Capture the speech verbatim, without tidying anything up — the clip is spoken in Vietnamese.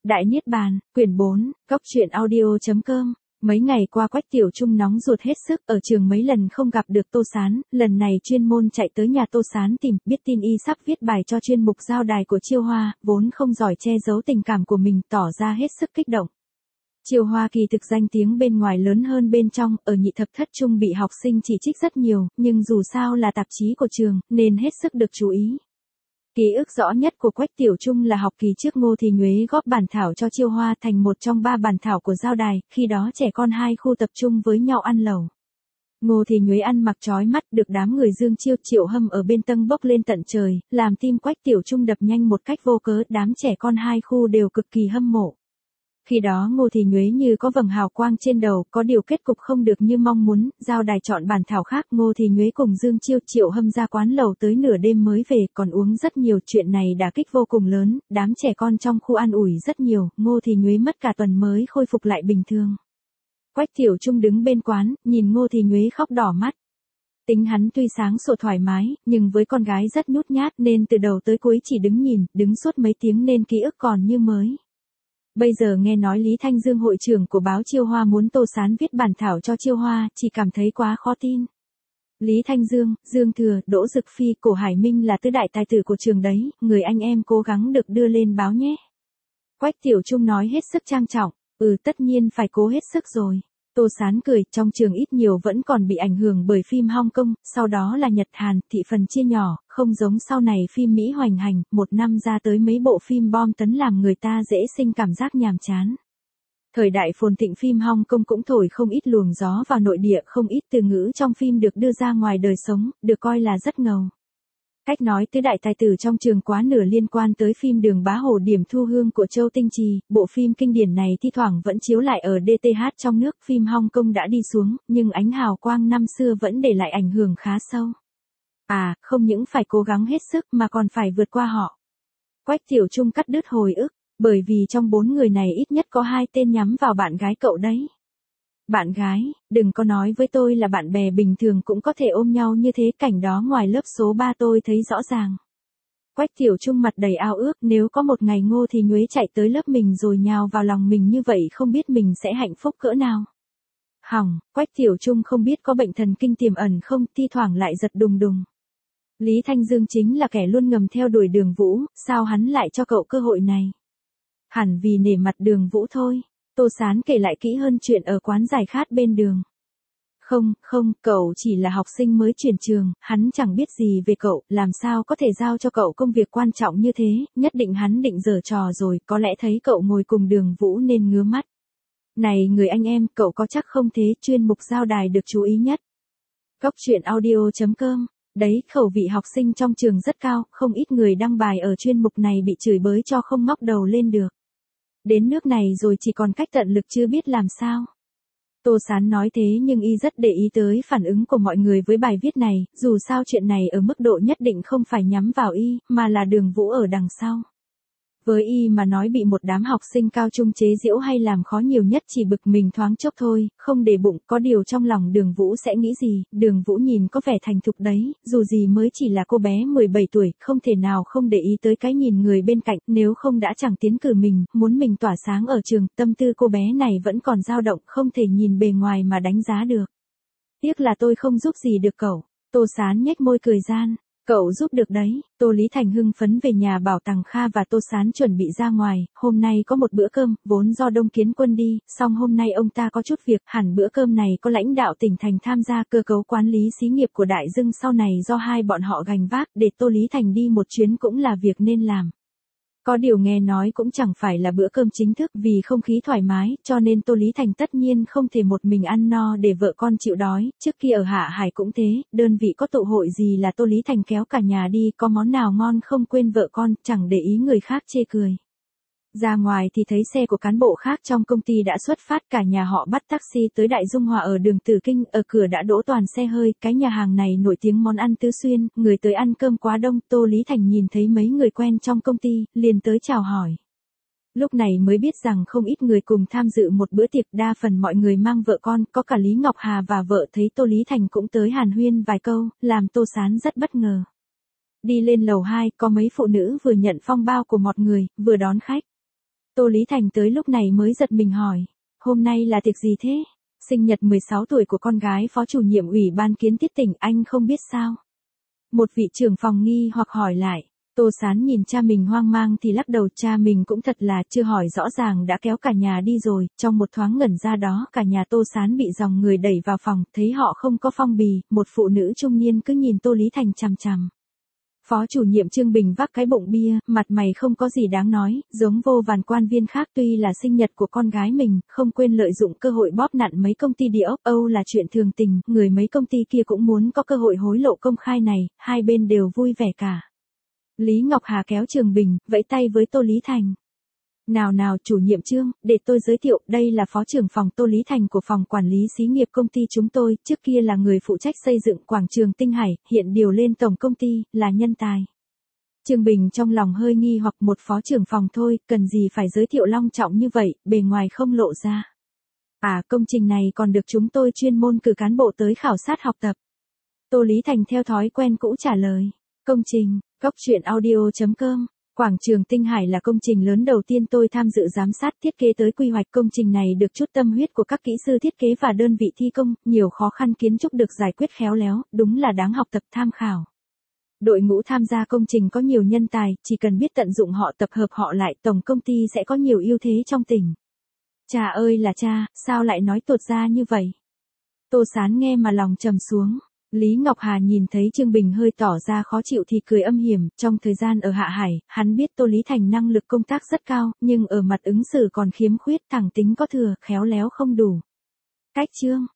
Đại Niết Bàn, quyển bốn, góc truyện audio.com. Mấy ngày qua Quách Tiểu Trung nóng ruột hết sức, ở trường mấy lần không gặp được Tô Sán, lần này chuyên môn chạy tới nhà Tô Sán tìm, biết tin y sắp viết bài cho chuyên mục giao đài của Chiêu Hoa, vốn không giỏi che giấu tình cảm của mình, tỏ ra hết sức kích động. Chiêu Hoa kỳ thực danh tiếng bên ngoài lớn hơn bên trong, ở nhị thập thất trung bị học sinh chỉ trích rất nhiều, nhưng dù sao là tạp chí của trường, nên hết sức được chú ý. Ký ức rõ nhất của Quách Tiểu Trung là học kỳ trước Ngô Thì Nhuế góp bản thảo cho Chiêu Hoa thành một trong ba bản thảo của giao đài, khi đó trẻ con hai khu tập trung với nhau ăn lẩu. Ngô Thì Nhuế ăn mặc chói mắt, được đám người dương chiêu Triệu Hâm ở bên tâng bốc lên tận trời, làm tim Quách Tiểu Trung đập nhanh một cách vô cớ, đám trẻ con hai khu đều cực kỳ hâm mộ. Khi đó Ngô Thì Nhuế như có vầng hào quang trên đầu, có điều kết cục không được như mong muốn, giao đài chọn bản thảo khác, Ngô Thì Nhuế cùng Dương Chiêu Triệu Hâm ra quán lẩu tới nửa đêm mới về, còn uống rất nhiều, chuyện này đả kích vô cùng lớn, đám trẻ con trong khu an ủi rất nhiều, Ngô Thì Nhuế mất cả tuần mới khôi phục lại bình thường. Quách Tiểu Trung đứng bên quán, nhìn Ngô Thì Nhuế khóc đỏ mắt. Tính hắn tuy sáng sủa thoải mái, nhưng với con gái rất nhút nhát nên từ đầu tới cuối chỉ đứng nhìn, đứng suốt mấy tiếng nên ký ức còn như mới. Bây giờ nghe nói Lý Thanh Dương hội trưởng của báo Chiêu Hoa muốn Tô Sán viết bản thảo cho Chiêu Hoa, chỉ cảm thấy quá khó tin. Lý Thanh Dương, Dương Thừa, Đỗ Dực Phi, Cổ Hải Minh là tứ đại tài tử của trường đấy, người anh em cố gắng được đưa lên báo nhé. Quách Tiểu Trung nói hết sức trang trọng, ừ tất nhiên phải cố hết sức rồi. Tô Sán cười, trong trường ít nhiều vẫn còn bị ảnh hưởng bởi phim Hong Kong, sau đó là Nhật Hàn, thị phần chia nhỏ, không giống sau này phim Mỹ hoành hành, một năm ra tới mấy bộ phim bom tấn làm người ta dễ sinh cảm giác nhàm chán. Thời đại phồn thịnh phim Hong Kong cũng thổi không ít luồng gió vào nội địa, không ít từ ngữ trong phim được đưa ra ngoài đời sống, được coi là rất ngầu. Cách nói tứ đại tài tử trong trường quá nửa liên quan tới phim Đường Bá Hổ Điểm Thu Hương của Châu Tinh Trì, bộ phim kinh điển này thi thoảng vẫn chiếu lại ở đê tê hát trong nước, phim Hong Kong đã đi xuống, nhưng ánh hào quang năm xưa vẫn để lại ảnh hưởng khá sâu. À, không những phải cố gắng hết sức mà còn phải vượt qua họ. Quách Tiểu Trung cắt đứt hồi ức, bởi vì trong bốn người này ít nhất có hai tên nhắm vào bạn gái cậu đấy. Bạn gái, đừng có nói với tôi là bạn bè bình thường cũng có thể ôm nhau như thế, cảnh đó ngoài lớp số ba tôi thấy rõ ràng. Quách Tiểu Trung mặt đầy ao ước, nếu có một ngày Ngô Thì Nhuế chạy tới lớp mình rồi nhào vào lòng mình như vậy không biết mình sẽ hạnh phúc cỡ nào. Hỏng, Quách Tiểu Trung không biết có bệnh thần kinh tiềm ẩn không, thi thoảng lại giật đùng đùng. Lý Thanh Dương chính là kẻ luôn ngầm theo đuổi Đường Vũ, sao hắn lại cho cậu cơ hội này? Hẳn vì nể mặt Đường Vũ thôi. Tô Sán kể lại kỹ hơn chuyện ở quán giải khát bên đường. Không, không, cậu chỉ là học sinh mới chuyển trường, hắn chẳng biết gì về cậu, làm sao có thể giao cho cậu công việc quan trọng như thế, nhất định hắn định giở trò rồi, có lẽ thấy cậu ngồi cùng Đường Vũ nên ngứa mắt. Này người anh em, cậu có chắc không thế, chuyên mục giao đài được chú ý nhất. Góc truyện audio.com. Đấy, khẩu vị học sinh trong trường rất cao, không ít người đăng bài ở chuyên mục này bị chửi bới cho không ngóc đầu lên được. Đến nước này rồi chỉ còn cách tận lực chưa biết làm sao. Tô Sán nói thế nhưng y rất để ý tới phản ứng của mọi người với bài viết này, dù sao chuyện này ở mức độ nhất định không phải nhắm vào y, mà là Đường Vũ ở đằng sau. Với y mà nói bị một đám học sinh cao trung chế giễu hay làm khó nhiều nhất chỉ bực mình thoáng chốc thôi, không để bụng, có điều trong lòng Đường Vũ sẽ nghĩ gì, Đường Vũ nhìn có vẻ thành thục đấy, dù gì mới chỉ là cô bé mười bảy tuổi, không thể nào không để ý tới cái nhìn người bên cạnh, nếu không đã chẳng tiến cử mình, muốn mình tỏa sáng ở trường, tâm tư cô bé này vẫn còn dao động, không thể nhìn bề ngoài mà đánh giá được. Tiếc là tôi không giúp gì được cậu. Tô Sán nhếch môi cười gian. Cậu giúp được đấy. Tô Lý Thành hưng phấn về nhà bảo Tằng Kha và Tô Sán chuẩn bị ra ngoài, hôm nay có một bữa cơm, vốn do Đông Kiến Quân đi, song hôm nay ông ta có chút việc, hẳn bữa cơm này có lãnh đạo tỉnh thành tham gia, cơ cấu quản lý xí nghiệp của Đại Dưng sau này do hai bọn họ gánh vác, để Tô Lý Thành đi một chuyến cũng là việc nên làm. Có điều nghe nói cũng chẳng phải là bữa cơm chính thức, vì không khí thoải mái, cho nên Tô Lý Thành tất nhiên không thể một mình ăn no để vợ con chịu đói, trước kia ở Hạ Hải cũng thế, đơn vị có tụ hội gì là Tô Lý Thành kéo cả nhà đi, có món nào ngon không quên vợ con, chẳng để ý người khác chê cười. Ra ngoài thì thấy xe của cán bộ khác trong công ty đã xuất phát, cả nhà họ bắt taxi tới Đại Dung Hòa ở đường Tử Kinh, ở cửa đã đỗ toàn xe hơi, cái nhà hàng này nổi tiếng món ăn tứ xuyên, người tới ăn cơm quá đông, Tô Lý Thành nhìn thấy mấy người quen trong công ty, liền tới chào hỏi. Lúc này mới biết rằng không ít người cùng tham dự một bữa tiệc, đa phần mọi người mang vợ con, có cả Lý Ngọc Hà và vợ, thấy Tô Lý Thành cũng tới hàn huyên vài câu, làm Tô Sán rất bất ngờ. Đi lên lầu hai, có mấy phụ nữ vừa nhận phong bao của một người, vừa đón khách. Tô Lý Thành tới lúc này mới giật mình hỏi, hôm nay là tiệc gì thế? Sinh nhật mười sáu tuổi của con gái phó chủ nhiệm ủy ban kiến thiết tỉnh, anh không biết sao? Một vị trưởng phòng nghi hoặc hỏi lại. Tô Sán nhìn cha mình hoang mang thì lắc đầu, cha mình cũng thật là chưa hỏi rõ ràng đã kéo cả nhà đi rồi. Trong một thoáng ngẩn ra đó, cả nhà Tô Sán bị dòng người đẩy vào phòng, thấy họ không có phong bì, một phụ nữ trung niên cứ nhìn Tô Lý Thành chằm chằm. Phó chủ nhiệm Trương Bình vác cái bụng bia, mặt mày không có gì đáng nói, giống vô vàn quan viên khác. Tuy là sinh nhật của con gái mình, không quên lợi dụng cơ hội bóp nặn mấy công ty địa ốc Âu là chuyện thường tình, người mấy công ty kia cũng muốn có cơ hội hối lộ công khai này, hai bên đều vui vẻ cả. Lý Ngọc Hà kéo Trường Bình, vẫy tay với Tô Lý Thành. Nào nào chủ nhiệm Trương, để tôi giới thiệu, đây là phó trưởng phòng Tô Lý Thành của phòng quản lý xí nghiệp công ty chúng tôi, trước kia là người phụ trách xây dựng quảng trường Tinh Hải, hiện điều lên tổng công ty, là nhân tài. Trương Bình trong lòng hơi nghi hoặc, một phó trưởng phòng thôi, cần gì phải giới thiệu long trọng như vậy, bề ngoài không lộ ra. À, công trình này còn được chúng tôi chuyên môn cử cán bộ tới khảo sát học tập. Tô Lý Thành theo thói quen cũ trả lời. Công trình, Cóc Truyện Audio chấm com. Quảng trường Tinh Hải là công trình lớn đầu tiên tôi tham dự giám sát thiết kế tới quy hoạch. Công trình này được chút tâm huyết của các kỹ sư thiết kế và đơn vị thi công, nhiều khó khăn kiến trúc được giải quyết khéo léo, đúng là đáng học tập tham khảo. Đội ngũ tham gia công trình có nhiều nhân tài, chỉ cần biết tận dụng họ, tập hợp họ lại, tổng công ty sẽ có nhiều ưu thế trong tỉnh. Cha ơi là cha, sao lại nói tuột ra như vậy? Tô Sán nghe mà lòng trầm xuống. Lý Ngọc Hà nhìn thấy Trương Bình hơi tỏ ra khó chịu thì cười âm hiểm, trong thời gian ở Hạ Hải, hắn biết Tô Lý Thành năng lực công tác rất cao, nhưng ở mặt ứng xử còn khiếm khuyết, thẳng tính có thừa, khéo léo không đủ. Cách Trương